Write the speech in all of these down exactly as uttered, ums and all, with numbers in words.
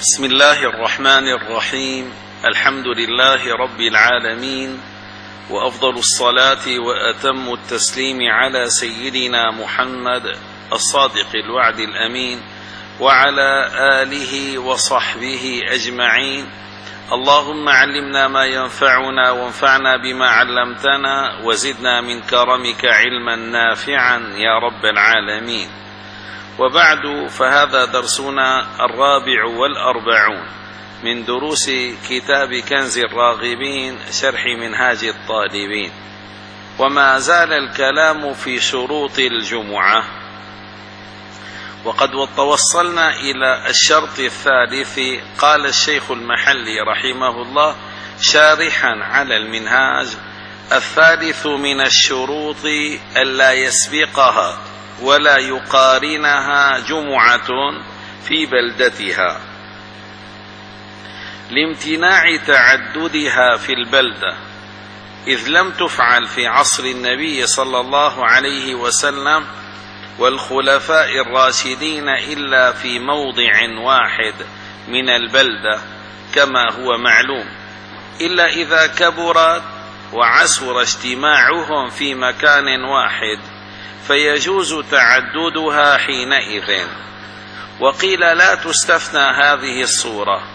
بسم الله الرحمن الرحيم. الحمد لله رب العالمين، وأفضل الصلاة وأتم التسليم على سيدنا محمد الصادق الوعد الأمين وعلى آله وصحبه أجمعين. اللهم علمنا ما ينفعنا وانفعنا بما علمتنا وزدنا من كرمك علما نافعا يا رب العالمين. وبعد، فهذا درسنا الرابع والأربعون من دروس كتاب كنز الراغبين شرح منهاج الطالبين، وما زال الكلام في شروط الجمعة، وقد توصلنا إلى الشرط الثالث. قال الشيخ المحلي رحمه الله شارحا على المنهاج: الثالث من الشروط ألا يسبقها ولا يقارنها جمعة في بلدتها، لامتناع تعددها في البلدة، إذ لم تفعل في عصر النبي صلى الله عليه وسلم والخلفاء الراشدين إلا في موضع واحد من البلدة كما هو معلوم، إلا إذا كبرت وعسر اجتماعهم في مكان واحد فيجوز تعددها حينئذ. وقيل لا تستثنى هذه الصورة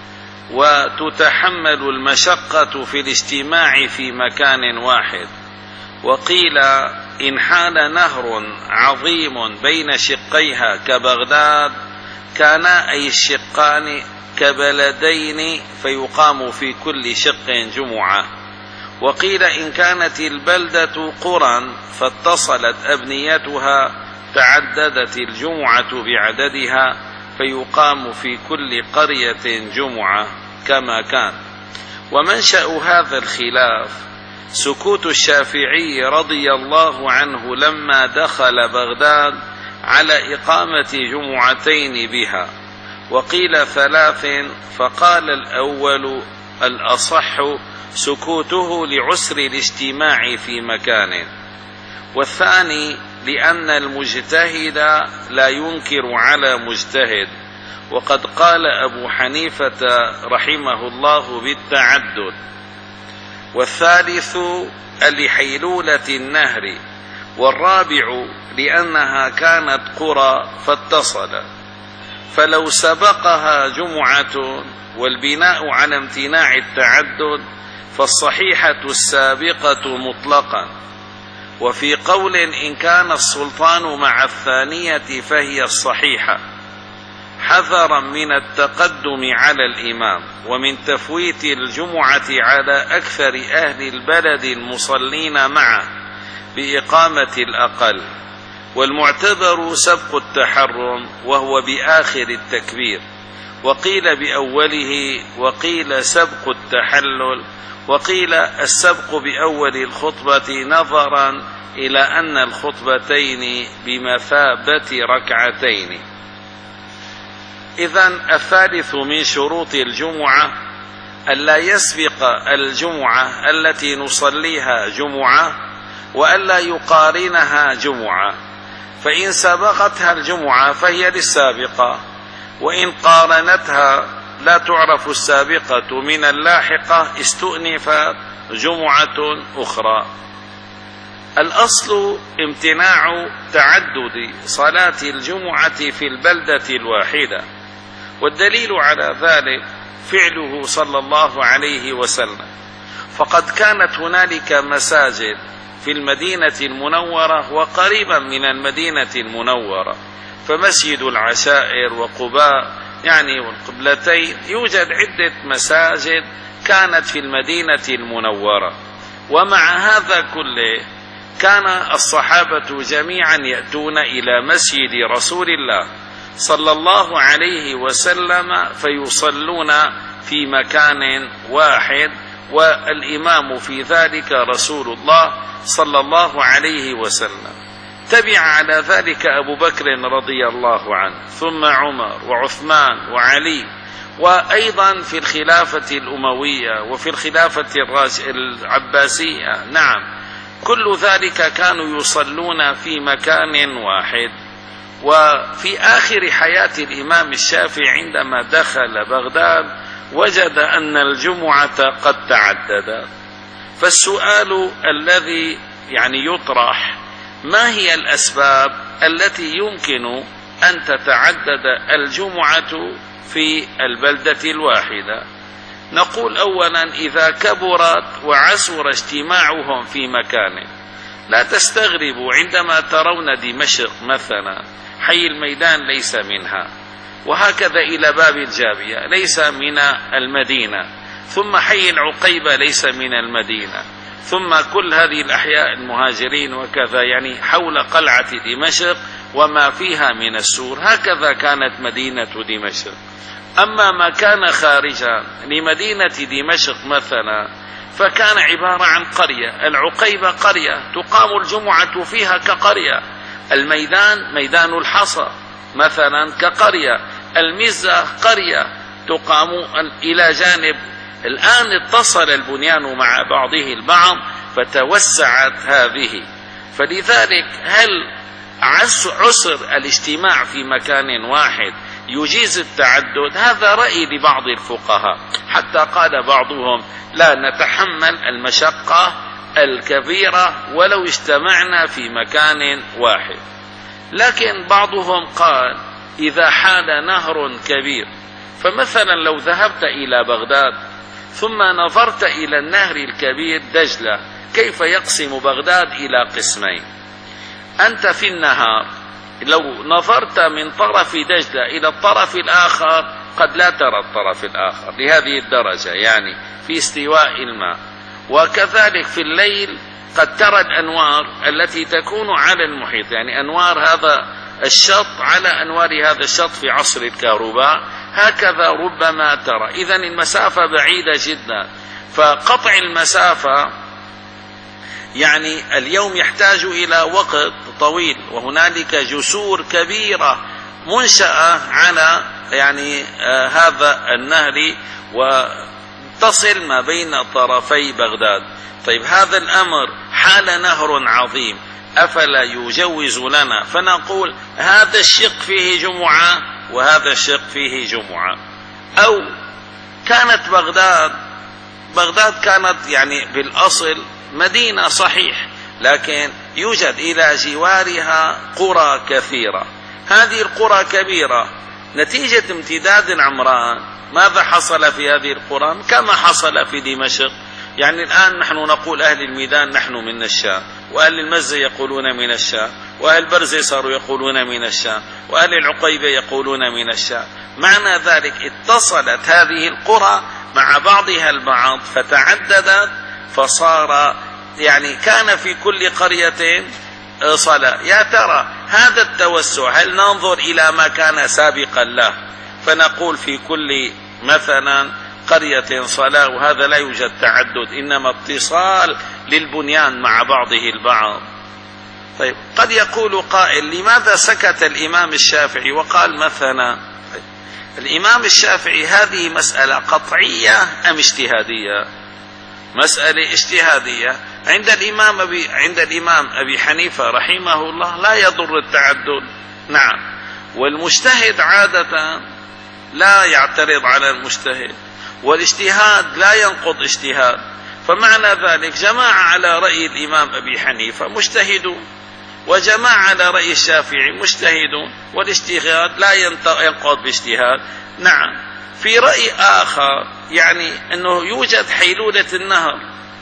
وتتحمل المشقة في الاجتماع في مكان واحد. وقيل إن حال نهر عظيم بين شقيها كبغداد كانا أي الشقان كبلدين فيقام في كل شق جمعة. وقيل إن كانت البلدة قرى فاتصلت أبنيتها تعددت الجمعة بعددها فيقام في كل قرية جمعة كما كان. ومنشأ هذا الخلاف سكوت الشافعي رضي الله عنه لما دخل بغداد على إقامة جمعتين بها، وقيل ثلاث، فقال الأول الأصح سكوته لعسر الاجتماع في مكان، والثاني لأن المجتهد لا ينكر على مجتهد، وقد قال أبو حنيفة رحمه الله بالتعدد، والثالث لحيلولة النهر، والرابع لأنها كانت قرى فاتصلت، فلو سبقها جمعة والبناء على امتناع التعدد فالصحيحة السابقة مطلقا. وفي قول إن كان السلطان مع الثانية فهي الصحيحة، حذرا من التقدم على الإمام ومن تفويت الجمعة على أكثر أهل البلد المصلين معه بإقامة الأقل. والمعتبر سبق التحرم وهو بآخر التكبير، وقيل بأوله، وقيل سبق التحلل، وقيل السبق بأول الخطبة، نظرا إلى أن الخطبتين بمثابة ركعتين. إذن الثالث من شروط الجمعة ألا يسبق الجمعة التي نصليها جمعة وألا يقارنها جمعة، فإن سبقتها الجمعة فهي للسابقة، وإن قارنتها لا تعرف السابقة من اللاحقة استؤنفت جمعة أخرى. الأصل امتناع تعدد صلاة الجمعة في البلدة الواحدة، والدليل على ذلك فعله صلى الله عليه وسلم، فقد كانت هنالك مساجد في المدينة المنورة وقريبا من المدينة المنورة، فمسجد العشائر وقباء يعني والقبلتين يوجد عدة مساجد كانت في المدينة المنورة. ومع هذا كله كان الصحابة جميعا يأتون إلى مسجد رسول الله صلى الله عليه وسلم فيصلون في مكان واحد، والإمام في ذلك رسول الله صلى الله عليه وسلم. تبع على ذلك أبو بكر رضي الله عنه، ثم عمر وعثمان وعلي، وأيضا في الخلافة الأموية وفي الخلافة العباسية. نعم، كل ذلك كانوا يصلون في مكان واحد. وفي آخر حياة الإمام الشافعي عندما دخل بغداد وجد أن الجمعة قد تعددت. فالسؤال الذي يعني يطرح: ما هي الأسباب التي يمكن أن تتعدد الجمعة في البلدة الواحدة؟ نقول أولا: إذا كبرت وعسر اجتماعهم في مكان. لا تستغربوا عندما ترون دمشق مثلا، حي الميدان ليس منها، وهكذا إلى باب الجابية ليس من المدينة، ثم حي العقيبة ليس من المدينة، ثم كل هذه الأحياء المهاجرين وكذا، يعني حول قلعة دمشق وما فيها من السور. هكذا كانت مدينة دمشق. أما ما كان خارجا لمدينة دمشق مثلا فكان عبارة عن قرية. العقيبة قرية تقام الجمعة فيها كقرية، الميدان ميدان الحصى مثلا كقرية، المزة قرية تقام إلى جانب. الآن اتصل البنيان مع بعضه البعض فتوسعت هذه. فلذلك هل عسر الاجتماع في مكان واحد يجيز التعدد؟ هذا رأي لبعض الفقهاء، حتى قال بعضهم: لا نتحمل المشقة الكبيرة ولو اجتمعنا في مكان واحد. لكن بعضهم قال: إذا حال نهر كبير، فمثلا لو ذهبت إلى بغداد ثم نظرت إلى النهر الكبير دجلة، كيف يقسم بغداد إلى قسمين؟ أنت في النهار لو نظرت من طرف دجلة إلى الطرف الآخر قد لا ترى الطرف الآخر لهذه الدرجة، يعني في استواء الماء. وكذلك في الليل قد ترى الأنوار التي تكون على المحيط، يعني أنوار هذا الشط على أنوار هذا الشط في عصر الكهرباء، هكذا ربما ترى. إذن المسافة بعيدة جدا، فقطع المسافة يعني اليوم يحتاج إلى وقت طويل، وهنالك جسور كبيرة منشأة على يعني آه هذا النهر وتصل ما بين طرفي بغداد. طيب هذا الأمر حال نهر عظيم، أفلا يجوز لنا فنقول هذا الشق فيه جمعة وهذا الشق فيه جمعة؟ أو كانت بغداد بغداد كانت يعني بالأصل مدينة صحيح، لكن يوجد إلى جوارها قرى كثيرة. هذه القرى كبيرة نتيجة امتداد العمران. ماذا حصل في هذه القرى؟ كما حصل في دمشق. يعني الآن نحن نقول أهل الميدان نحن من الشام، وأهل المزة يقولون من الشام، وأهل برزة صاروا يقولون من الشام، وأهل العقيبة يقولون من الشام. معنى ذلك اتصلت هذه القرى مع بعضها البعض فتعددت، فصار يعني كان في كل قرية صلاة. يا ترى هذا التوسع هل ننظر إلى ما كان سابقا له فنقول في كل مثلا قرية صلاة، وهذا لا يوجد تعدد، إنما اتصال للبنيان مع بعضه البعض؟ طيب قد يقول قائل: لماذا سكت الإمام الشافعي وقال مثلا؟ طيب الإمام الشافعي هذه مسألة قطعية أم اجتهادية؟ مسألة اجتهادية. عند الإمام أبي عند الإمام أبي حنيفة رحمه الله لا يضر التعدد، نعم، والمجتهد عادة لا يعترض على المجتهد، والاجتهاد لا ينقض اجتهاد. فمعنى ذلك جماعة على رأي الإمام أبي حنيفة مجتهدون، وجماعة على رأي الشافعي مجتهدون، والاجتهاد لا ينقض باجتهاد. نعم. في رأي آخر يعني أنه يوجد حيلولة النهر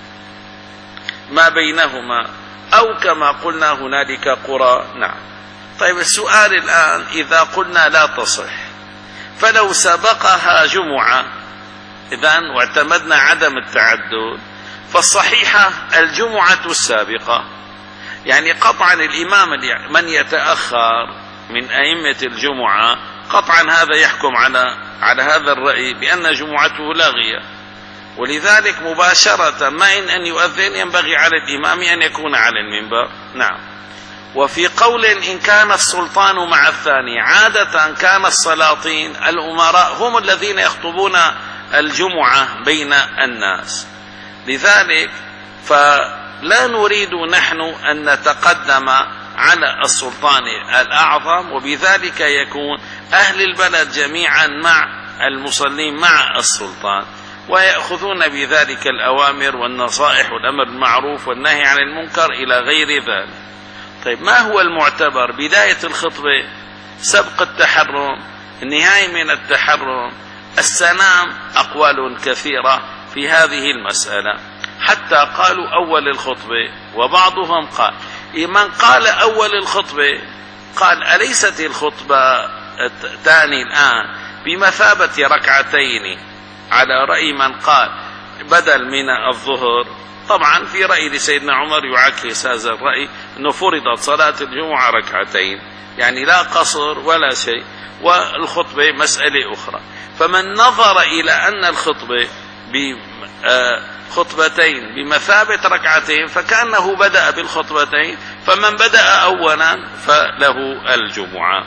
ما بينهما، أو كما قلنا هنالك قرى. نعم. طيب السؤال الآن: إذا قلنا لا تصح، فلو سبقها جمعة إذن واعتمدنا عدم التعدد، فالصحيحة الجمعة السابقة. يعني قطعا الإمام من يتأخر من أئمة الجمعة قطعا هذا يحكم على على هذا الرأي بأن جمعته لاغية، ولذلك مباشرة ما إن أن يؤذن ينبغي على الإمام أن يكون على المنبر. نعم. وفي قول إن كان السلطان مع الثاني، عادة كان السلاطين الأمراء هم الذين يخطبون الجمعة بين الناس، لذلك فلا نريد نحن أن نتقدم على السلطان الأعظم، وبذلك يكون أهل البلد جميعا مع المصلين مع السلطان، ويأخذون بذلك الأوامر والنصائح والأمر بالمعروف والنهي عن المنكر إلى غير ذلك. طيب ما هو المعتبر؟ بداية الخطبة، سبق التحرم، النهاية من التحرم، السلام. أقوال كثيرة في هذه المسألة، حتى قالوا أول الخطبة، وبعضهم قال من قال أول الخطبة قال أليست الخطبة الثاني الآن بمثابة ركعتين، على رأي من قال بدل من الظهر. طبعا في رأي لسيدنا عمر يعكس هذا الرأي، أنه فرضت صلاة الجمعة ركعتين، يعني لا قصر ولا شيء، والخطبة مسألة أخرى. فمن نظر إلى أن الخطبة بخطبتين بمثابة ركعتين فكأنه بدأ بالخطبتين، فمن بدأ أولا فله الجمعة.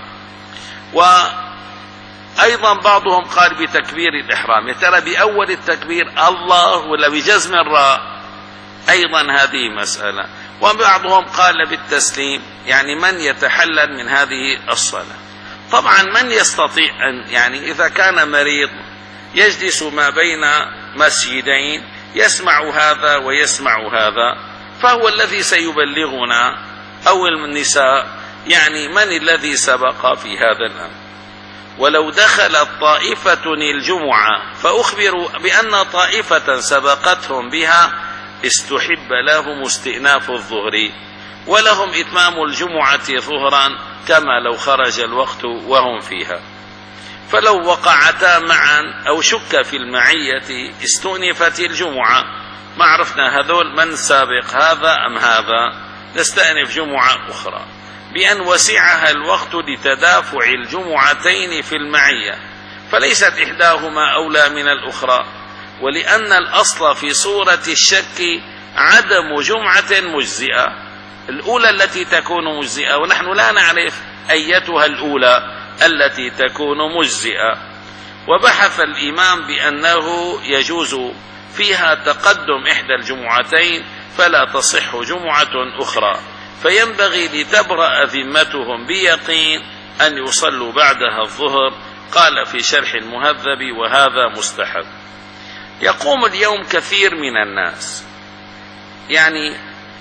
وأيضا بعضهم قال بتكبير الإحرام، ترى بأول التكبير الله ولا بجزم الراء، أيضا هذه مسألة. وبعضهم قال بالتسليم، يعني من يتحلل من هذه الصلاة. طبعا من يستطيع أن، يعني إذا كان مريض يجلس ما بين مسجدين يسمع هذا ويسمع هذا، فهو الذي سيبلغنا، أو النساء، يعني من الذي سبق في هذا الأمر. ولو دخلت طائفة الجمعة فأخبروا بأن طائفة سبقتهم بها استحب لهم استئناف الظهر، ولهم إتمام الجمعة ظهرا كما لو خرج الوقت وهم فيها. فلو وقعتا معا أو شك في المعية استؤنفت الجمعة. ما عرفنا هذول من سابق، هذا أم هذا، نستأنف جمعة أخرى، بأن وسعها الوقت لتدافع الجمعتين في المعية، فليست إحداهما أولى من الأخرى. ولأن الأصل في صورة الشك عدم جمعة مجزئة، الأولى التي تكون مجزئة، ونحن لا نعرف أيتها الأولى التي تكون مجزئة. وبحث الإمام بأنه يجوز فيها تقدم إحدى الجمعتين فلا تصح جمعة أخرى، فينبغي لتبرأ ذمتهم بيقين أن يصلوا بعدها الظهر. قال في شرح المهذب وهذا مستحب. يقوم اليوم كثير من الناس، يعني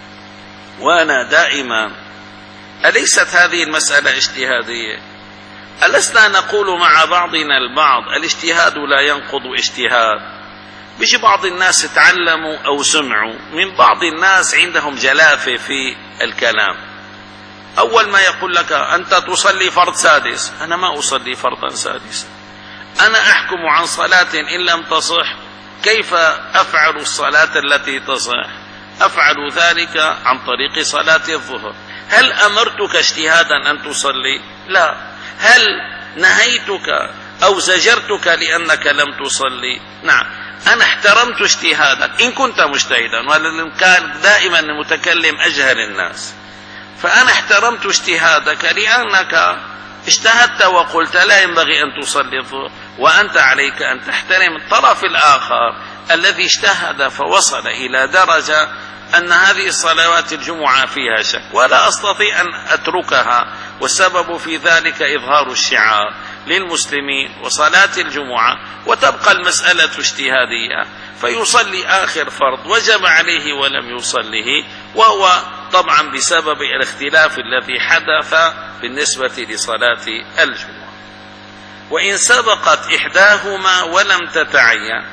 وأنا دائما، أليست هذه المسألة اجتهادية؟ ألسنا نقول مع بعضنا البعض الاجتهاد لا ينقض اجتهاد؟ بيجي بعض الناس تعلموا أو سمعوا من بعض الناس عندهم جلافة في الكلام، أول ما يقول لك أنت تصلي فرض سادس، أنا ما أصلي فرضا سادسا، أنا أحكم عن صلاة إن لم تصح، كيف أفعل الصلاة التي تصح؟ أفعل ذلك عن طريق صلاة الظهر. هل أمرتك اجتهادا أن تصلي؟ لا. هل نهيتك أو زجرتك لأنك لم تصلي؟ نعم. أنا احترمت اجتهادك إن كنت مجتهدا، وكان دائما المتكلم أجهل الناس، فأنا احترمت اجتهادك لأنك اجتهدت وقلت لا ينبغي أن تصلي الظهر، وأنت عليك أن تحترم الطرف الآخر الذي اجتهد فوصل إلى درجة أن هذه الصلوات الجمعة فيها شك، ولا أستطيع أن أتركها، والسبب في ذلك إظهار الشعار للمسلمين وصلاة الجمعة، وتبقى المسألة اجتهادية، فيصلي آخر فرض وجب عليه ولم يصله، وهو طبعا بسبب الاختلاف الذي حدث بالنسبة لصلاة الجمعة. وإن سبقت إحداهما ولم تتعين،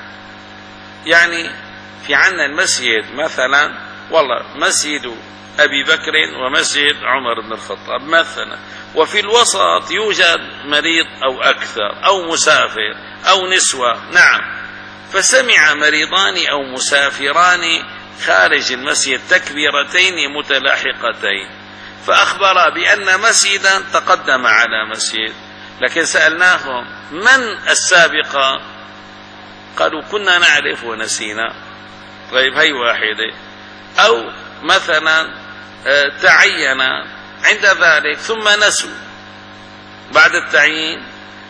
يعني في عنا المسجد مثلا، والله مسجد أبي بكر ومسجد عمر بن الخطاب مثلا، وفي الوسط يوجد مريض أو أكثر أو مسافر أو نسوة، نعم، فسمع مريضان أو مسافران خارج المسجد تكبيرتين متلاحقتين، فأخبر بأن مسجدا تقدم على مسجد، لكن سألناهم من السابقة؟ قالوا كنا نعرف ونسينا. طيب هي واحدة. أو مثلا تعين عند ذلك ثم نسوا، بعد التعيين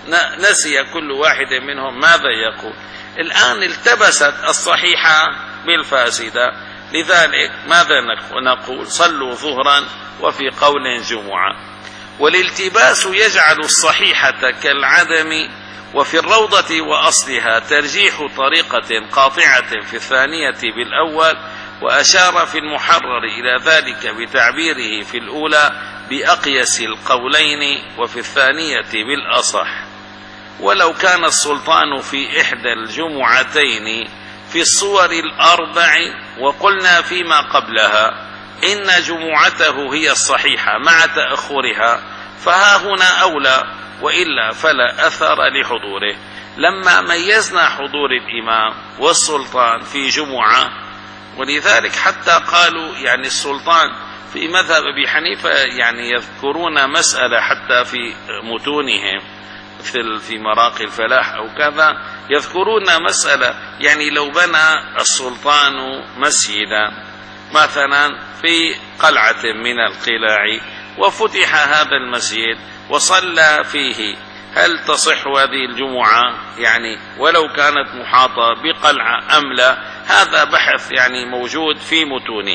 نسي كل واحد منهم ماذا يقول. الآن التبست الصحيحة بالفاسدة، لذلك ماذا نقول؟ صلوا ظهرا، وفي قول جمعة. والالتباس يجعل الصحيحة كالعدم، وفي الروضة وأصلها ترجيح طريقة قاطعة في الثانية بالأول، وأشار في المحرر إلى ذلك بتعبيره في الأولى بأقيس القولين، وفي الثانية بالأصح. ولو كان السلطان في إحدى الجمعتين في الصور الأربع، وقلنا فيما قبلها إن جمعته هي الصحيحة مع تأخرها، فها هنا أولى، وإلا فلا أثر لحضوره. لما ميزنا حضور الإمام والسلطان في جمعة، ولذلك حتى قالوا يعني السلطان في مذهب أبي حنيفة يعني يذكرون مسألة حتى في متونهم مثل في مراقي الفلاح أو كذا، يذكرون مسألة يعني لو بنى السلطان مسجدا مثلا في قلعة من القلاع وفتح هذا المسجد وصلى فيه، هل تصح هذه الجمعة يعني ولو كانت محاطة بقلعة أم لا؟ هذا بحث يعني موجود في متونه.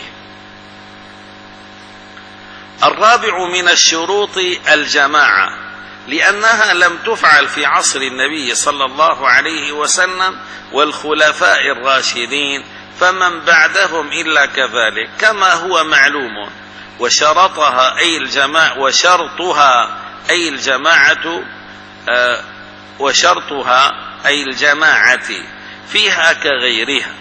الرابع من الشروط الجماعة، لأنها لم تفعل في عصر النبي صلى الله عليه وسلم والخلفاء الراشدين، فمن بعدهم إلا كذلك كما هو معلوم. وشرطها أي الجماعة وشرطها أي الجماعة آه وشرطها أي الجماعة فيها كغيرها،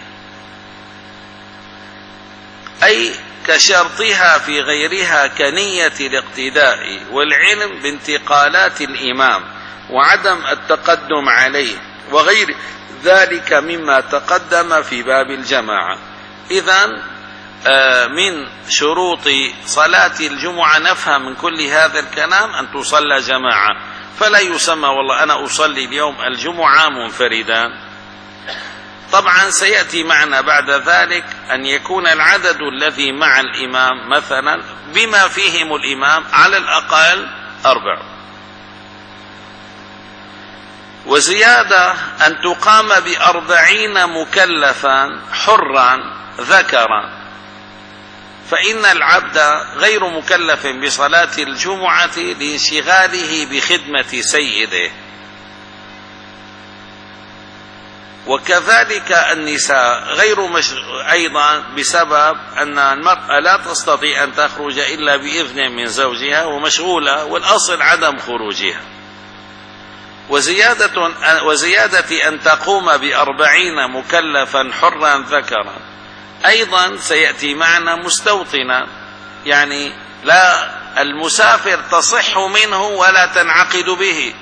أي كشرطها في غيرها كنية الاقتداء والعلم بانتقالات الإمام وعدم التقدم عليه وغير ذلك مما تقدم في باب الجماعة. إذن من شروط صلاة الجمعة نفهم من كل هذا الكلام أن تصلى جماعة، فلا يسمى والله أنا أصلي اليوم الجمعة منفردا. طبعا سيأتي معنا بعد ذلك أن يكون العدد الذي مع الإمام مثلا بما فيهم الإمام على الأقل أربع، وزيادة أن تقام بأربعين مكلفا حرا ذكرا، فإن العبد غير مكلف بصلاة الجمعة لانشغاله بخدمة سيده. وكذلك النساء غير مش... أيضا بسبب أن المرأة لا تستطيع أن تخرج إلا بإذن من زوجها ومشغولة، والأصل عدم خروجها. وزيادة, وزيادة أن تقوم بأربعين مكلفا حرا ذكرا، أيضا سيأتي معنا مستوطنا، يعني لا المسافر تصح منه ولا تنعقد به.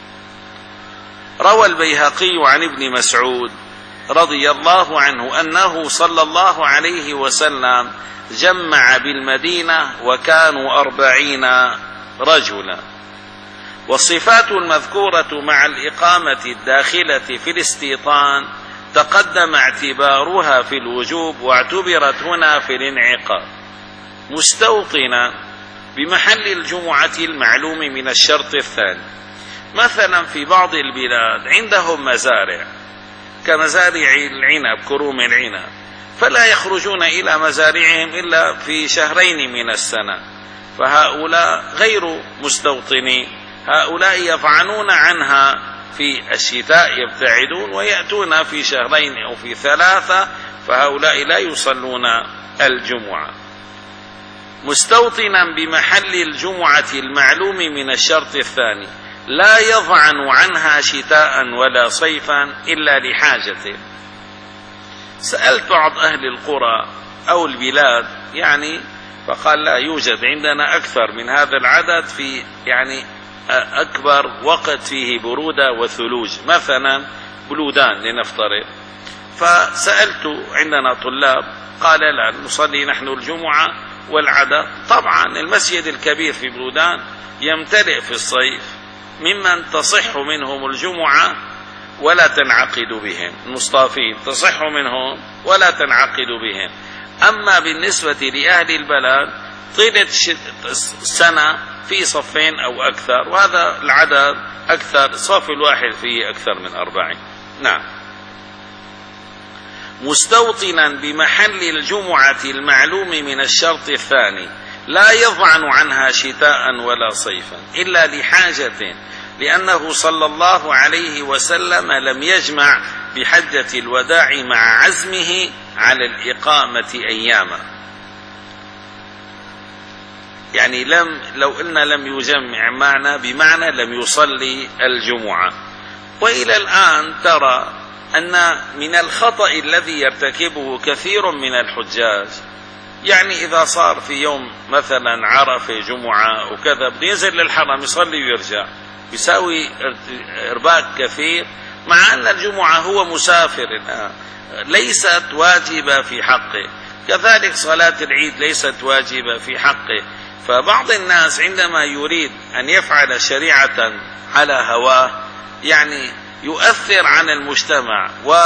روى البيهقي عن ابن مسعود رضي الله عنه أنه صلى الله عليه وسلم جمع بالمدينة وكانوا أربعين رجلا. والصفات المذكورة مع الإقامة الداخلة في الاستيطان تقدم اعتبارها في الوجوب، واعتبرت هنا في الانعقاد. مستوطنا بمحل الجمعة المعلوم من الشرط الثاني. مثلا في بعض البلاد عندهم مزارع كمزارع العنب كروم العنب، فلا يخرجون إلى مزارعهم إلا في شهرين من السنة، فهؤلاء غير مستوطنين، هؤلاء يفعنون عنها في الشتاء يبتعدون ويأتون في شهرين أو في ثلاثة، فهؤلاء لا يصلون الجمعة. مستوطنا بمحل الجمعة المعلوم من الشرط الثاني، لا يضعن عنها شتاء ولا صيفا إلا لحاجته. سألت بعض أهل القرى أو البلاد يعني فقال لا يوجد عندنا أكثر من هذا العدد في يعني أكبر وقت فيه برودة وثلوج، مثلا بلودان لنفترض. فسألت عندنا طلاب قال لا نصلي نحن الجمعة والعدد. طبعا المسجد الكبير في بلودان يمتلئ في الصيف ممن تصح منهم الجمعة ولا تنعقد بهم، المصطافين تصح منهم ولا تنعقد بهم. أما بالنسبة لأهل البلد طيلة السنة في صفين أو أكثر، وهذا العدد أكثر، الصف الواحد فيه أكثر من أربعين. نعم. مستوطنا بمحل الجمعة المعلوم من الشرط الثاني لا يضعن عنها شتاء ولا صيفا إلا لحاجة، لأنه صلى الله عليه وسلم لم يجمع بحجة الوداع مع عزمه على الإقامة أياما. يعني لم لو قلنا لم يجمع معنا بمعنى لم يصلي الجمعة. وإلى الآن ترى أن من الخطأ الذي يرتكبه كثير من الحجاج، يعني إذا صار في يوم مثلا عرفة جمعة وكذا بده ينزل للحرم يصلي ويرجع، يساوي إرباك كثير، مع أن الجمعة هو مسافر الآن ليست واجبة في حقه، كذلك صلاة العيد ليست واجبة في حقه. فبعض الناس عندما يريد أن يفعل شريعة على هواه يعني يؤثر عن المجتمع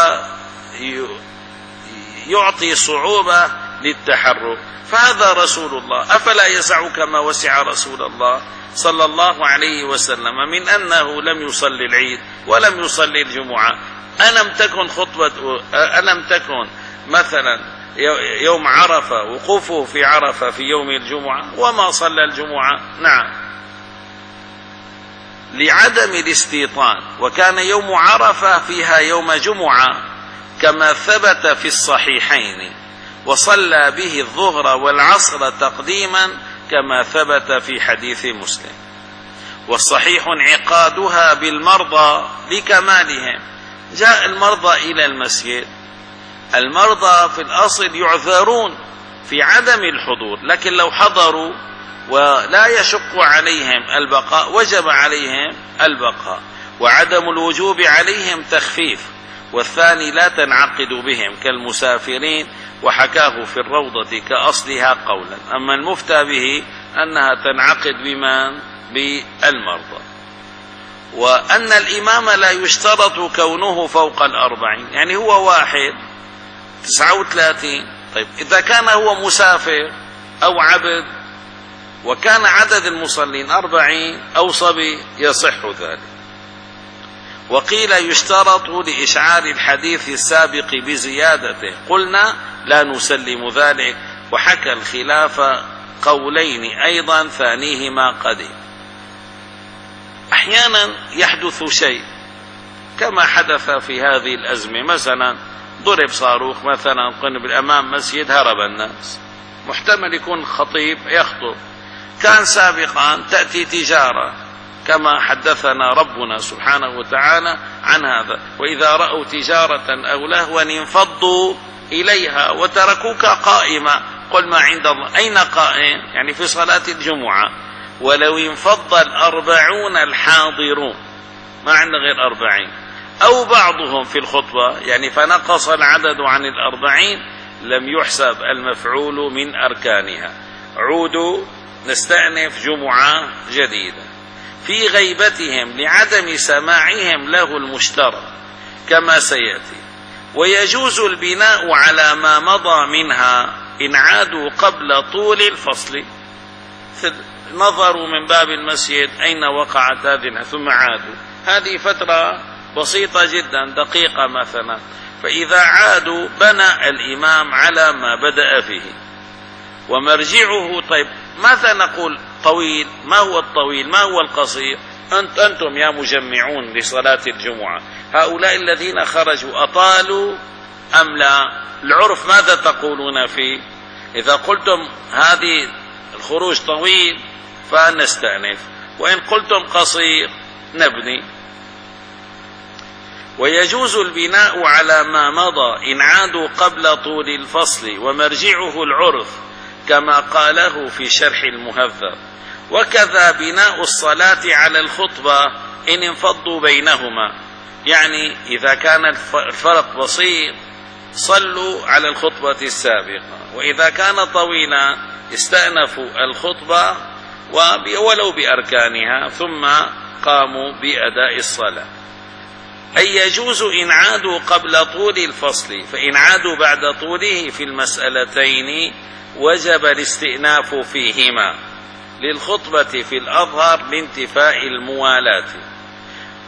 ويعطي صعوبة للتحرك، فهذا رسول الله أفلا يسعك ما وسع رسول الله صلى الله عليه وسلم من أنه لم يصلي العيد ولم يصلي الجمعة؟ ألم تكن خطبة ألم تكن مثلا يوم عرفة وقوفه في عرفة في يوم الجمعة وما صلى الجمعة؟ نعم، لعدم الاستيطان، وكان يوم عرفة فيها يوم جمعة كما ثبت في الصحيحين، وصلى به الظهر والعصر تقديما كما ثبت في حديث مسلم. والصحيح انعقادها بالمرضى لكمالهم. جاء المرضى إلى المسجد، المرضى في الأصل يعذرون في عدم الحضور، لكن لو حضروا ولا يشق عليهم البقاء وجب عليهم البقاء، وعدم الوجوب عليهم تخفيف، والثاني لا تنعقد بهم كالمسافرين، وحكاه في الروضة كأصلها قولا. أما المفتى به أنها تنعقد بمن؟ بالمرضى. وأن الإمام لا يشترط كونه فوق الأربعين، يعني هو واحد تسعة وثلاثين، طيب إذا كان هو مسافر أو عبد وكان عدد المصلين أربعين أو صبي يصح ذلك. وقيل يشترط لإشعار الحديث السابق بزيادته، قلنا لا نسلم ذلك، وحكى الخلاف قولين أيضا ثانيهما قديم. أحيانا يحدث شيء كما حدث في هذه الأزمة، مثلا ضرب صاروخ مثلا قرب الأمام مسجد هرب الناس، محتمل يكون خطيب يخطب. كان سابقا تأتي تجارة كما حدثنا ربنا سبحانه وتعالى عن هذا، وإذا رأوا تجارة أو لهوا انفضوا إليها وتركوك قائمة، قل ما عند الله. أين قائم؟ يعني في صلاة الجمعة. ولو انفض الأربعون الحاضرون، ما عندنا غير أربعين، أو بعضهم في الخطبة يعني فنقص العدد عن الأربعين، لم يحسب المفعول من أركانها. عودوا نستأنف جمعة جديدة. في غيبتهم لعدم سماعهم له المشترك كما سيأتي. ويجوز البناء على ما مضى منها إن عادوا قبل طول الفصل، نظروا من باب المسجد أين وقعت هذه ثم عادوا، هذه فترة بسيطة جدا دقيقة مثلا، فإذا عادوا بنى الإمام على ما بدأ فيه. ومرجعه، طيب ماذا نقول طويل؟ ما هو الطويل؟ ما هو القصير؟ أنت أنتم يا مجمعون لصلاة الجمعة، هؤلاء الذين خرجوا أطالوا أم لا؟ العرف ماذا تقولون فيه؟ إذا قلتم هذه الخروج طويل فنستأنف، وإن قلتم قصير نبني. ويجوز البناء على ما مضى إن عادوا قبل طول الفصل، ومرجعه العرف كما قاله في شرح المهذب. وكذا بناء الصلاة على الخطبة إن انفضوا بينهما، يعني إذا كان الفرق بسيط صلوا على الخطبة السابقة، وإذا كان طويلا استأنفوا الخطبة ولو بأركانها ثم قاموا بأداء الصلاة. أي يجوز إن عادوا قبل طول الفصل، فإن عادوا بعد طوله في المسألتين وجب الاستئناف فيهما، للخطبة في الأظهر لانتفاء الموالاة.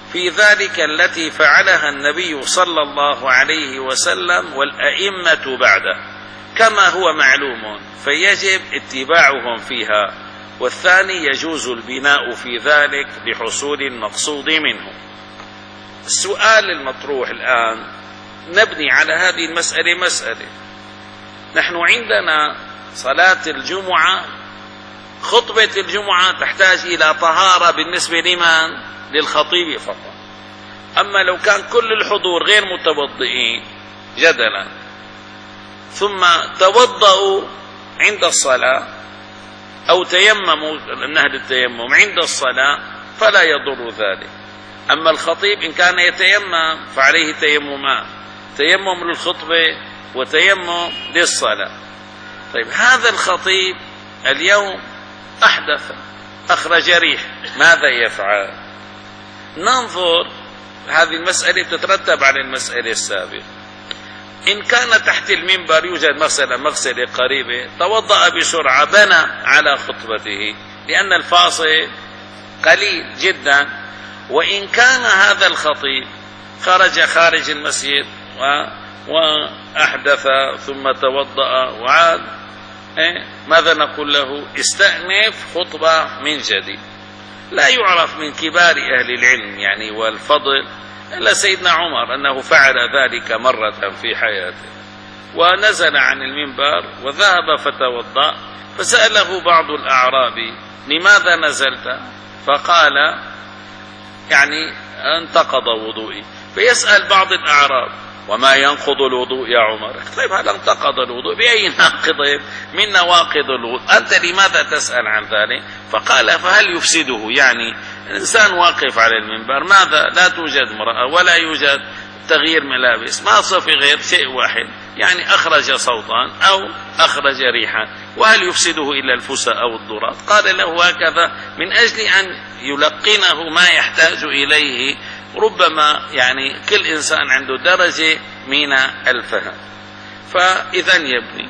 في ذلك التي فعلها النبي صلى الله عليه وسلم والأئمة بعده كما هو معلوم، فيجب اتباعهم فيها. والثاني يجوز البناء في ذلك لحصول المقصود منه. السؤال المطروح الآن نبني على هذه المسألة مسألة. نحن عندنا صلاة الجمعة، خطبة الجمعة تحتاج إلى طهارة بالنسبة لمن؟ للخطيب فقط. أما لو كان كل الحضور غير متوضئين جدلا ثم توضأوا عند الصلاة أو تيمموا نهل التيمم عند الصلاة فلا يضر ذلك. أما الخطيب إن كان يتيمم فعليه تيممان، تيمم للخطبة وتيمم للصلاة. طيب هذا الخطيب اليوم أحدث، أخرج ريح، ماذا يفعل؟ ننظر، هذه المسألة تترتب على المسألة السابقة. إن كان تحت المنبر يوجد مثلا مغسلة قريبة، توضأ بسرعة، بنى على خطبته لأن الفاصل قليل جدا. وإن كان هذا الخطيب خرج خارج المسجد وأحدث ثم توضأ وعاد، ماذا نقول له؟ استأنف خطبة من جديد. لا يعرف من كبار أهل العلم يعني والفضل إلا سيدنا عمر أنه فعل ذلك مرة في حياته، ونزل عن المنبر وذهب فتوضأ، فسأله بعض الأعراب لماذا نزلت؟ فقال يعني انتقض وضوئي. فيسأل بعض الأعراب وما ينقض الوضوء يا عمر؟ طيب هل انتقض الوضوء؟ بأي ناقض من نواقض الوضوء؟ أنت لماذا تسأل عن ذلك؟ فقال فهل يفسده؟ يعني الإنسان واقف على المنبر، ماذا؟ لا توجد امرأة ولا يوجد تغيير ملابس، ما صفي غير شيء واحد، يعني أخرج صوتا أو أخرج ريحا، وهل يفسده إلا الفسا أو الضرات؟ قال له هكذا من أجل أن يلقنه ما يحتاج إليه. ربما يعني كل إنسان عنده درجة من الفهم. فإذا يبني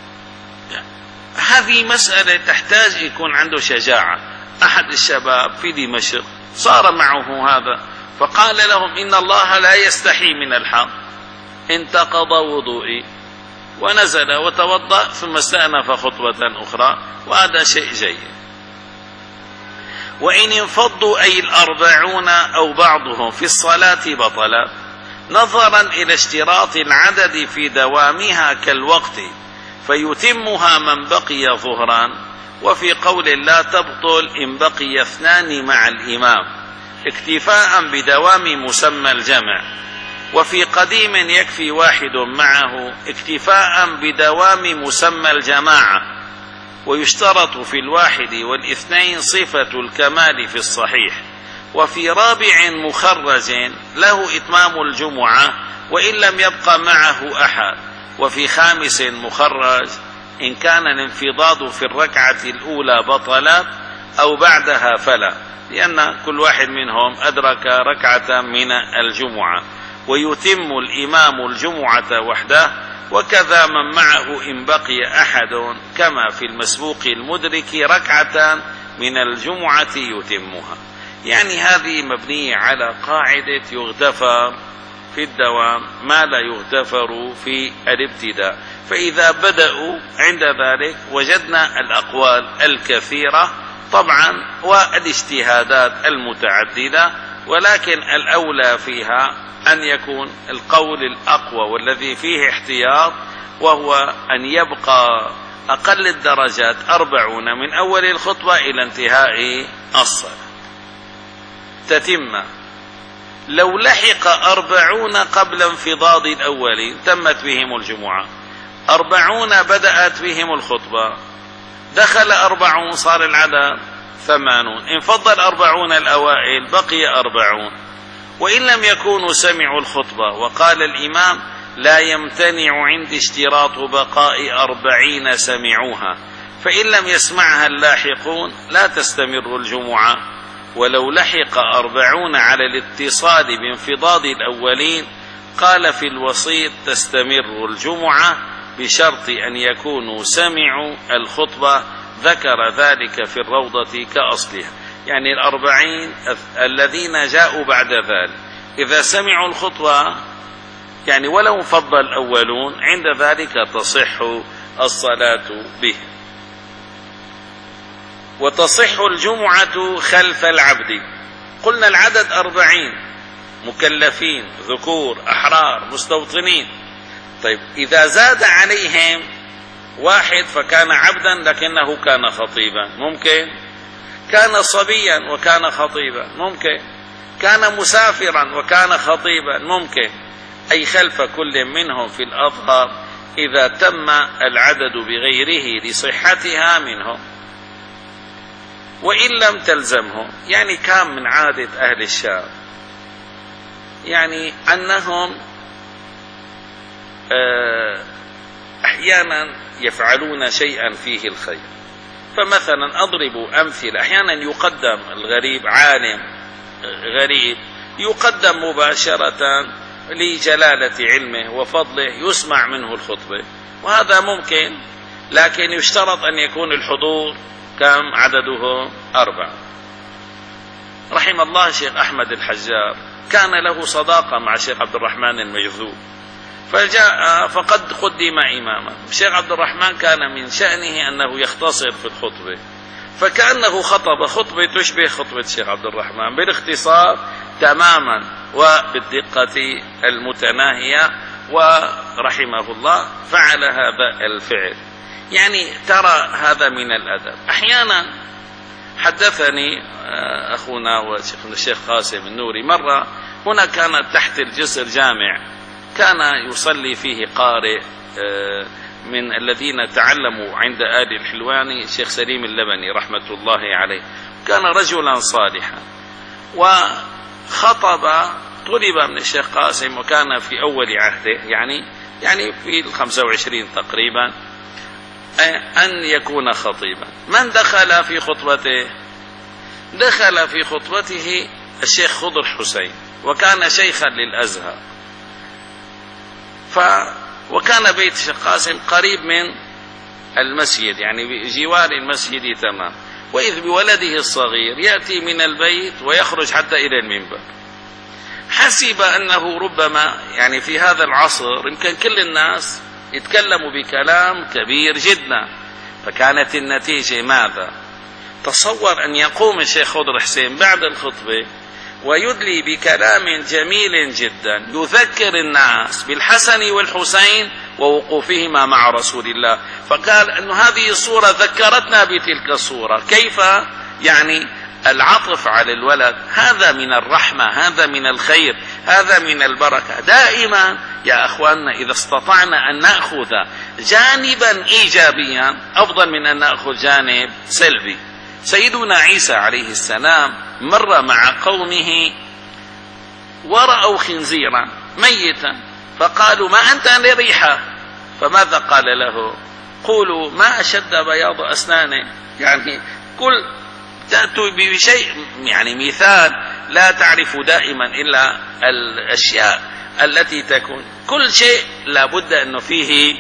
هذه مسألة تحتاج يكون عنده شجاعة. أحد الشباب في دمشق صار معه هذا، فقال لهم إن الله لا يستحي من الحق، انتقض وضوئي، ونزل وتوضأ ثم استأنف خطبة أخرى، وهذا شيء جيد. وإن انفضوا أي الأربعون أو بعضهم في الصلاة بطلا، نظرا إلى اشتراط العدد في دوامها كالوقت، فيتمها من بقي ظهرا. وفي قول لا تبطل إن بقي اثنان مع الإمام، اكتفاء بدوام مسمى الجمع. وفي قديم يكفي واحد معه، اكتفاء بدوام مسمى الجماعة. ويشترط في الواحد والاثنين صفة الكمال في الصحيح. وفي رابع مخرج له إتمام الجمعة وإن لم يبق معه أحد. وفي خامس مخرج إن كان الانفضاض في الركعة الأولى بطلت أو بعدها فلا، لأن كل واحد منهم أدرك ركعة من الجمعة. ويتم الإمام الجمعة وحده، وكذا من معه إن بقي أحد، كما في المسبوق المدرك ركعة من الجمعة يتمها. يعني هذه مبنية على قاعدة يغتفر في الدوام ما لا يغتفر في الابتداء. فإذا بدأوا عند ذلك وجدنا الأقوال الكثيرة طبعا والاجتهادات المتعددة، ولكن الأولى فيها أن يكون القول الأقوى والذي فيه احتياط، وهو أن يبقى أقل الدرجات أربعون من أول الخطبة إلى انتهاء الصلاة تتم. لو لحق أربعون قبل انفضاض الأولين تمت بهم الجمعة، أربعون بدأت بهم الخطبة، دخل أربعون صار العدد ثمانون، انفضل أربعون الأوائل بقي أربعون. وإن لم يكونوا سمعوا الخطبة، وقال الإمام لا يمتنع عندي اشتراط بقاء أربعين سمعوها، فإن لم يسمعها اللاحقون لا تستمر الجمعة. ولو لحق أربعون على الاتصال بانفضاض الأولين، قال في الوسيط تستمر الجمعة بشرط أن يكونوا سمعوا الخطبة، ذكر ذلك في الروضة كأصلها. يعني الأربعين الذين جاءوا بعد ذلك إذا سمعوا الخطبة يعني ولو فضل الأولون عند ذلك تصح الصلاة به. وتصح الجمعة خلف العبد. قلنا العدد أربعين مكلفين ذكور أحرار مستوطنين. طيب إذا زاد عليهم واحد فكان عبدا لكنه كان خطيبا ممكن، كان صبيا وكان خطيبا ممكن، كان مسافرا وكان خطيبا ممكن، أي خلف كل منهم في الأظهر إذا تم العدد بغيره لصحتها منهم، وإن لم تلزمهم. يعني كان من عادة أهل الشام يعني أنهم أحيانا يفعلون شيئا فيه الخير. فمثلا أضرب أمثلة، أحيانا يقدم الغريب، عالم غريب يقدم مباشرة لجلالة علمه وفضله يسمع منه الخطبة، وهذا ممكن، لكن يشترط أن يكون الحضور كم عدده أربعة. رحم الله الشيخ أحمد الحجار كان له صداقة مع الشيخ عبد الرحمن المجذوب، فجاء فقد قدم إماما. الشيخ عبد الرحمن كان من شأنه أنه يختصر في الخطبة، فكأنه خطب خطبة تشبه خطبة الشيخ عبد الرحمن بالاختصار تماما وبالدقة المتناهية، ورحمه الله فعل هذا الفعل. يعني ترى هذا من الأدب. أحيانا حدثني أخونا وشيخنا الشيخ قاسم النوري مرة هنا كانت تحت الجسر جامع كان يصلي فيه قارئ من الذين تعلموا عند آل الحلواني الشيخ سليم اللبني رحمة الله عليه، كان رجلا صالحا وخطب، طلب من الشيخ قاسم وكان في أول عهده يعني يعني في الخمسة وعشرين تقريبا أن يكون خطيبا. من دخل في خطبته؟ دخل في خطبته الشيخ خضر حسين، وكان شيخا للأزهر، ف وكان بيت الشيخ قاسم قريب من المسجد يعني بجوار المسجد تمام، وإذ بولده الصغير يأتي من البيت ويخرج حتى إلى المنبر. حسب أنه ربما يعني في هذا العصر يمكن كل الناس يتكلموا بكلام كبير جدا، فكانت النتيجة ماذا؟ تصور أن يقوم الشيخ خضر حسين بعد الخطبة ويدلي بكلام جميل جدا يذكر الناس بالحسن والحسين ووقوفهما مع رسول الله، فقال أن هذه الصورة ذكرتنا بتلك الصورة، كيف يعني العطف على الولد، هذا من الرحمة، هذا من الخير، هذا من البركة. دائما يا أخواننا إذا استطعنا أن نأخذ جانبا إيجابيا أفضل من أن نأخذ جانب سلبي. سيدنا عيسى عليه السلام مر مع قومه ورأوا خنزيرا ميتا فقالوا ما أنت لريحة، فماذا قال له؟ قولوا ما أشد بياض أسنانه. يعني كل تأتوا بشيء يعني مثال لا تعرف دائما إلا الأشياء التي تكون، كل شيء لابد أنه فيه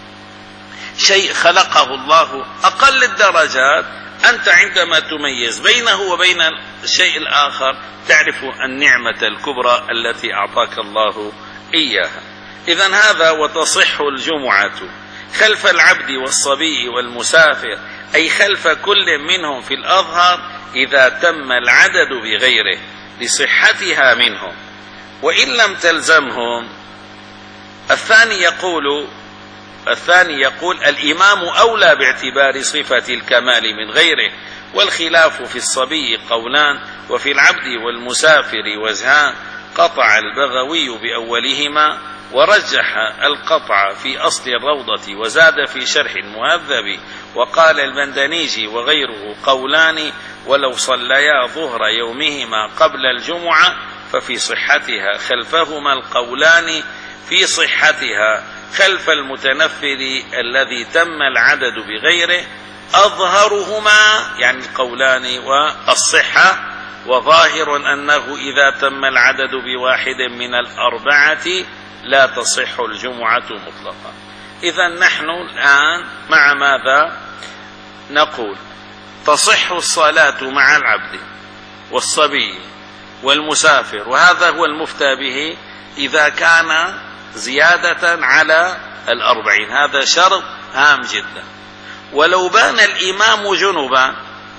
شيء خلقه الله. أقل الدرجات أنت عندما تميز بينه وبين الشيء الآخر تعرف النعمة الكبرى التي أعطاك الله إياها. إذن هذا وتصح الجمعة خلف العبد والصبي والمسافر، أي خلف كل منهم في الأظهر إذا تم العدد بغيره لصحتها منهم، وإن لم تلزمهم. الثاني يقول الثاني يقول الإمام أولى باعتبار صفة الكمال من غيره، والخلاف في الصبي قولان وفي العبد والمسافر وجهان، قطع البغوي بأولهما ورجح القطع في أصل الروضة وزاد في شرح المهذب، وقال البندنيجي وغيره قولان ولو صليا ظهر يومهما قبل الجمعة ففي صحتها خلفهما القولان في صحتها خلف المتنفل الذي تم العدد بغيره، أظهرهما يعني القولان والصحة، وظاهر أنه إذا تم العدد بواحد من الأربعة لا تصح الجمعة مطلقا. إذا نحن الآن مع ماذا نقول؟ تصح الصلاة مع العبد والصبي والمسافر، وهذا هو المفتى به إذا كان زيادة على الأربعين، هذا شرط هام جدا. ولو بان الإمام جنبا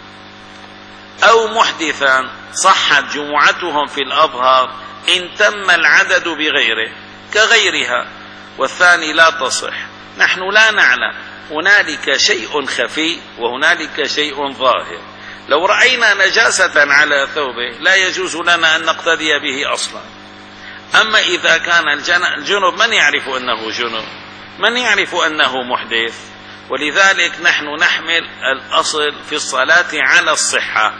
أو محدثا صحت جمعتهم في الأظهر إن تم العدد بغيره كغيرها، والثاني لا تصح. نحن لا نعلم، هنالك شيء خفي وهنالك شيء ظاهر. لو رأينا نجاسة على ثوبه لا يجوز لنا أن نقتدي به أصلا. أما إذا كان الجنب من يعرف أنه جنب؟ من يعرف أنه محدث؟ ولذلك نحن نحمل الأصل في الصلاة على الصحة.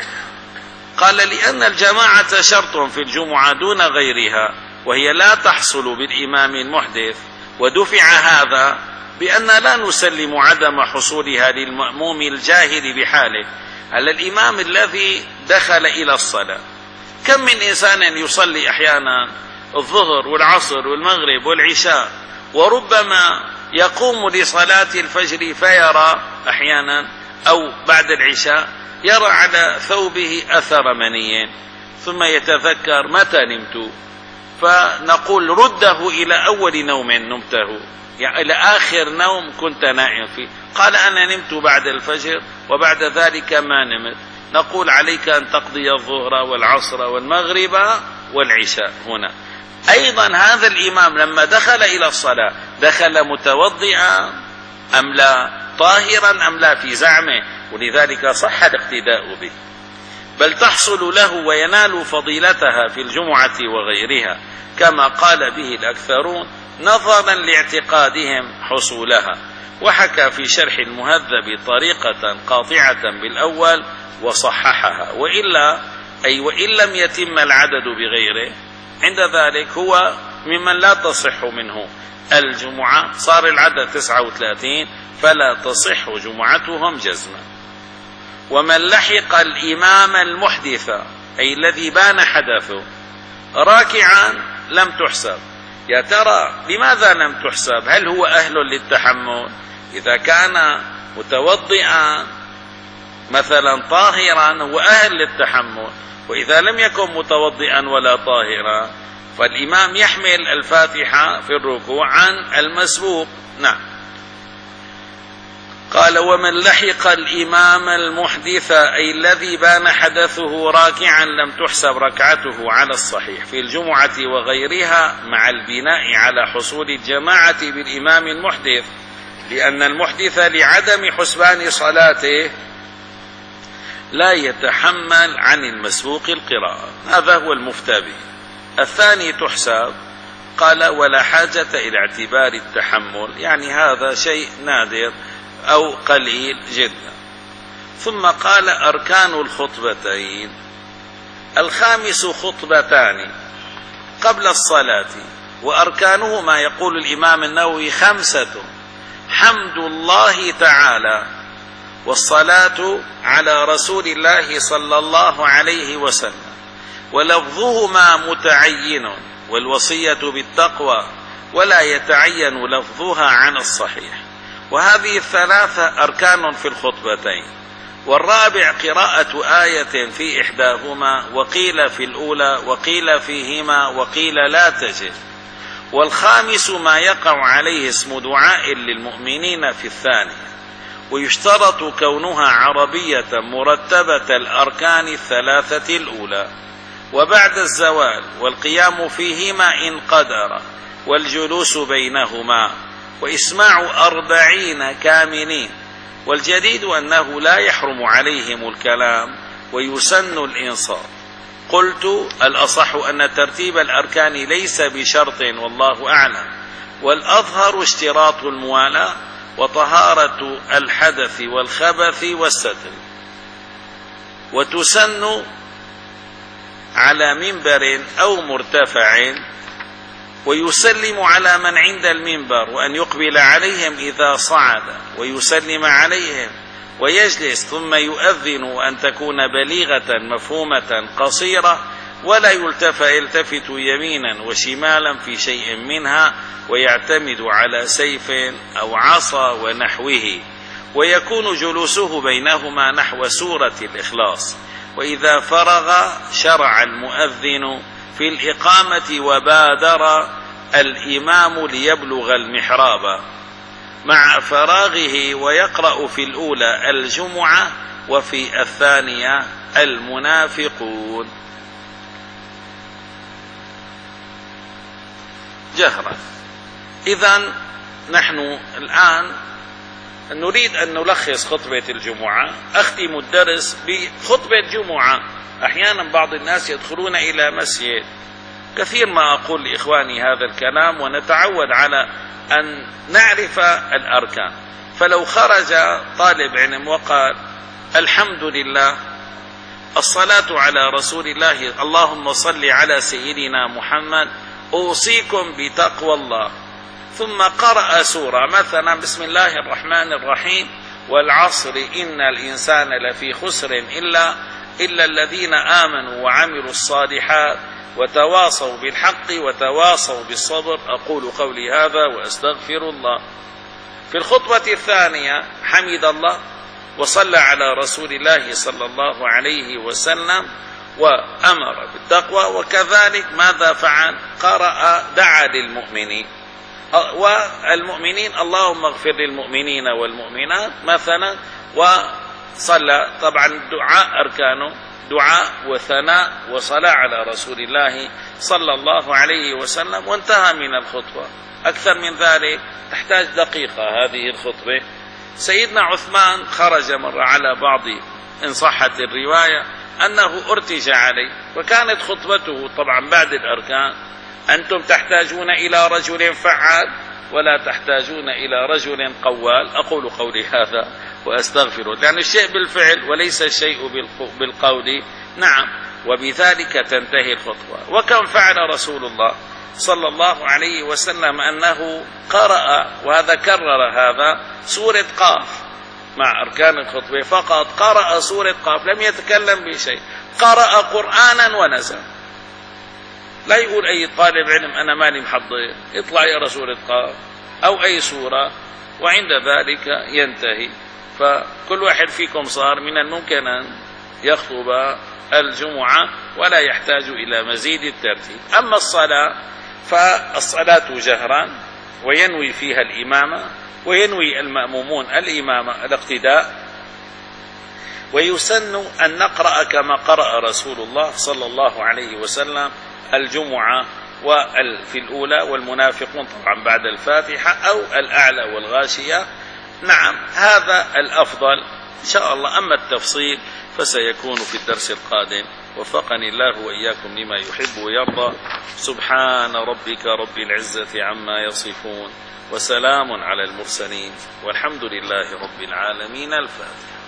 قال لأن الجماعة شرط في الجمعة دون غيرها، وهي لا تحصل بالإمام المحدث، ودفع هذا بأن لا نسلم عدم حصولها للمأموم الجاهل بحاله على الإمام الذي دخل إلى الصلاة. كم من إنسان يصلي أحيانا الظهر والعصر والمغرب والعشاء، وربما يقوم لصلاة الفجر فيرى أحيانا أو بعد العشاء يرى على ثوبه أثر مني، ثم يتذكر متى نمت، فنقول رده إلى أول نوم نمته، يعني إلى آخر نوم كنت نائم فيه. قال أنا نمت بعد الفجر وبعد ذلك ما نمت. نقول عليك أن تقضي الظهر والعصر والمغرب والعشاء هنا. أيضا هذا الإمام لما دخل إلى الصلاة دخل متوضئا أم لا، طاهرا أم لا في زعمه، ولذلك صح الاقتداء به، بل تحصل له وينال فضيلتها في الجمعة وغيرها كما قال به الأكثرون نظرا لاعتقادهم حصولها. وحكى في شرح المهذب طريقة قاطعة بالأول وصححها، وإلا أي وإن لم يتم العدد بغيره عند ذلك هو ممن لا تصح منه الجمعة، صار العدد تسعة وثلاثين فلا تصح جمعتهم جزما. ومن لحق الإمام المحدث أي الذي بان حدثه راكعا لم تحسب. يا ترى لماذا لم تحسب؟ هل هو أهل للتحمل؟ إذا كان متوضئا مثلا طاهرا هو أهل للتحمل، وإذا لم يكن متوضئا ولا طاهرا فالإمام يحمل الفاتحة في الركوع عن المسبوق. نعم. قال ومن لحق الإمام المحدث أي الذي بان حدثه راكعا لم تحسب ركعته على الصحيح في الجمعة وغيرها مع البناء على حصول الجماعة بالإمام المحدث، لأن المحدث لعدم حسبان صلاته لا يتحمل عن المسبوق القراءة. هذا هو المفتى به. الثاني تحسب. قال ولا حاجة إلى اعتبار التحمل، يعني هذا شيء نادر أو قليل جدا. ثم قال أركان الخطبتين. الخامس خطبتان قبل الصلاة، وأركانهما يقول الإمام النووي خمسة: حمد الله تعالى، والصلاة على رسول الله صلى الله عليه وسلم، ولفظهما متعين، والوصية بالتقوى ولا يتعين لفظها عن الصحيح. وهذه الثلاثة أركان في الخطبتين. والرابع قراءة آية في إحداهما، وقيل في الأولى وقيل فيهما وقيل لا تجد. والخامس ما يقع عليه اسم دعاء للمؤمنين في الثانية. ويشترط كونها عربية مرتبة الأركان الثلاثة الأولى، وبعد الزوال، والقيام فيهما إن قدر، والجلوس بينهما، وإسماع أربعين كاملين. والجديد أنه لا يحرم عليهم الكلام ويسن الإنصات. قلت الأصح أن ترتيب الأركان ليس بشرط والله أعلم، والأظهر اشتراط الموالاة وطهارة الحدث والخبث والستر. وتسن على منبر أو مرتفع، ويسلم على من عند المنبر، وأن يقبل عليهم إذا صعد ويسلم عليهم ويجلس، ثم يؤذن، وأن تكون بليغة مفهومة قصيرة، ولا يلتف يلتفت يمينا وشمالا في شيء منها، ويعتمد على سيف أو عصا ونحوه. ويكون جلوسه بينهما نحو سورة الإخلاص. وإذا فرغ شرع المؤذن في الإقامة وبادر الإمام ليبلغ المحراب مع فراغه، ويقرأ في الأولى الجمعة وفي الثانية المنافقون جهرا. إذن نحن الآن نريد أن نلخص خطبة الجمعة. أختم الدرس بخطبة جمعة. أحيانا بعض الناس يدخلون إلى مسجد، كثير ما أقول لإخواني هذا الكلام ونتعود على أن نعرف الأركان. فلو خرج طالب علم وقال الحمد لله، الصلاة على رسول الله، اللهم صل على سيدنا محمد، أوصيكم بتقوى الله، ثم قرأ سورة مثلا بسم الله الرحمن الرحيم والعصر إن الإنسان لفي خسر إلا إلا الذين آمنوا وعملوا الصالحات وتواصوا بالحق وتواصوا بالصبر، أقول قولي هذا وأستغفر الله. في الخطبة الثانية حمد الله وصلى على رسول الله صلى الله عليه وسلم وأمر بالتقوى، وكذلك ماذا فعل؟ قرأ دعا للمؤمنين والمؤمنين اللهم اغفر للمؤمنين والمؤمنات مثلا، وصلى. طبعا دعاء أركانه دعاء وثناء وصلاة على رسول الله صلى الله عليه وسلم، وانتهى من الخطبة. أكثر من ذلك تحتاج دقيقة هذه الخطبة. سيدنا عثمان خرج مرة على بعض، إن صحت الرواية، أنه ارتجى عليه، وكانت خطبته طبعا بعد الأركان: أنتم تحتاجون إلى رجل فعال ولا تحتاجون إلى رجل قوال، أقول قولي هذا وأستغفره، لأن الشيء بالفعل وليس الشيء بالقول. نعم، وبذلك تنتهي الخطبة. وكم فعل رسول الله صلى الله عليه وسلم أنه قرأ، وهذا كرر هذا، سورة قاف مع أركان الخطبة فقط. قرأ سورة قاف، لم يتكلم بشيء، قرأ قرآنا ونزل. لا يقول أي طالب علم أنا مالي محضر، اطلع يقرأ سورة قاف أو أي سورة، وعند ذلك ينتهي. فكل واحد فيكم صار من الممكن أن يخطب الجمعة ولا يحتاج إلى مزيد الترتيب. أما الصلاة فالصلاة جهرا، وينوي فيها الإمامة، وينوي المأمومون الإمامة الاقتداء، ويسن أن نقرأ كما قرأ رسول الله صلى الله عليه وسلم الجمعة وفي الأولى، والمنافقون طبعا بعد الفاتحة، أو الأعلى والغاشية. نعم، هذا الأفضل إن شاء الله. أما التفصيل فسيكون في الدرس القادم. وفقني الله وإياكم لما يحب ويرضى. سبحان ربك رب العزة عما يصفون، وسلام على المرسلين، والحمد لله رب العالمين. الفاتحة.